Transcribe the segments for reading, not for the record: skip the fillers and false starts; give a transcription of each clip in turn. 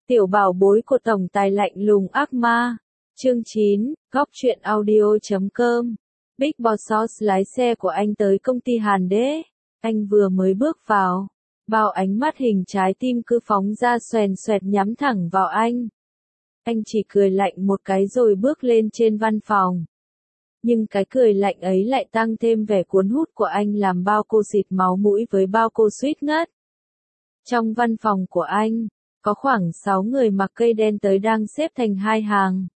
Tiểu bảo bối của tổng tài lạnh lùng ác ma. Chương 9, góc truyện audio.com. Big Boss lái xe của anh tới công ty Hàn Đế. Anh vừa mới bước vào, bao ánh mắt hình trái tim cứ phóng ra xoèn xoẹt nhắm thẳng vào anh. Anh chỉ cười lạnh một cái rồi bước lên trên văn phòng. Nhưng cái cười lạnh ấy lại tăng thêm vẻ cuốn hút của anh làm bao cô xịt máu mũi với bao cô suýt ngất. Trong văn phòng của anh, có khoảng 6 người mặc cây đen tới đang xếp thành hai hàng.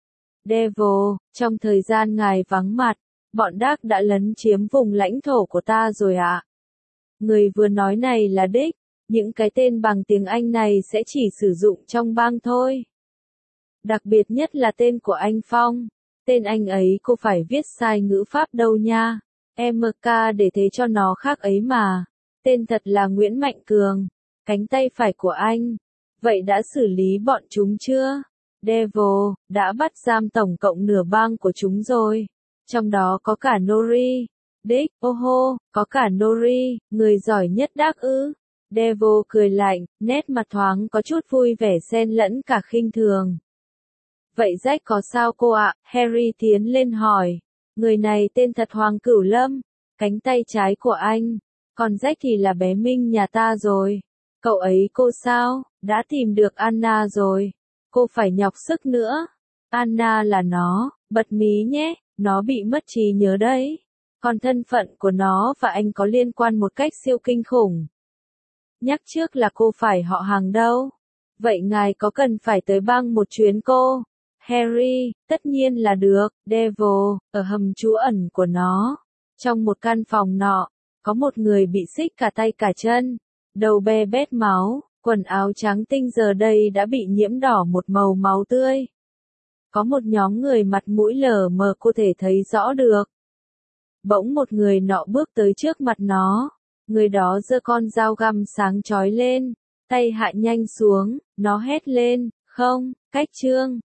Devil, trong thời gian ngài vắng mặt, bọn Dark đã lấn chiếm vùng lãnh thổ của ta rồi ạ. Người vừa nói này là Dick, những cái tên bằng tiếng Anh này sẽ chỉ sử dụng trong bang thôi. Đặc biệt nhất là tên của anh Phong, tên anh ấy cô phải viết sai ngữ pháp đâu nha, MK để thế cho nó khác ấy mà. Tên thật là Nguyễn Mạnh Cường, cánh tay phải của anh. Vậy đã xử lý bọn chúng chưa? Devil, đã bắt giam tổng cộng nửa bang của chúng rồi. Trong đó có cả Nori. Dick, oh, có cả Nori, người giỏi nhất Dark ư. Devil cười lạnh, nét mặt thoáng có chút vui vẻ xen lẫn cả khinh thường. Vậy Jack có sao cô ạ? Harry tiến lên hỏi. Người này tên thật Hoàng Cửu Lâm, cánh tay trái của anh. Còn Jack thì là bé Minh nhà ta rồi. Cậu ấy cô sao? Đã tìm được Anna rồi. Cô phải nhọc sức nữa. Anna là nó, bật mí nhé, nó bị mất trí nhớ đấy. Còn thân phận của nó và anh có liên quan một cách siêu kinh khủng. Nhắc trước là cô phải họ hàng đâu. Vậy ngài có cần phải tới bang một chuyến cô? Harry, tất nhiên là được. Devil, ở hầm trú ẩn của nó. Trong một căn phòng nọ, có một người bị xích cả tay cả chân. Đầu be bét máu, quần áo trắng tinh giờ đây đã bị nhiễm đỏ một màu máu tươi. Có một nhóm người mặt mũi lờ mờ cô thể thấy rõ được. Bỗng một người nọ bước tới trước mặt nó. Người đó giơ con dao găm sáng chói lên, tay hạ nhanh xuống, nó hét lên, không, cách trương.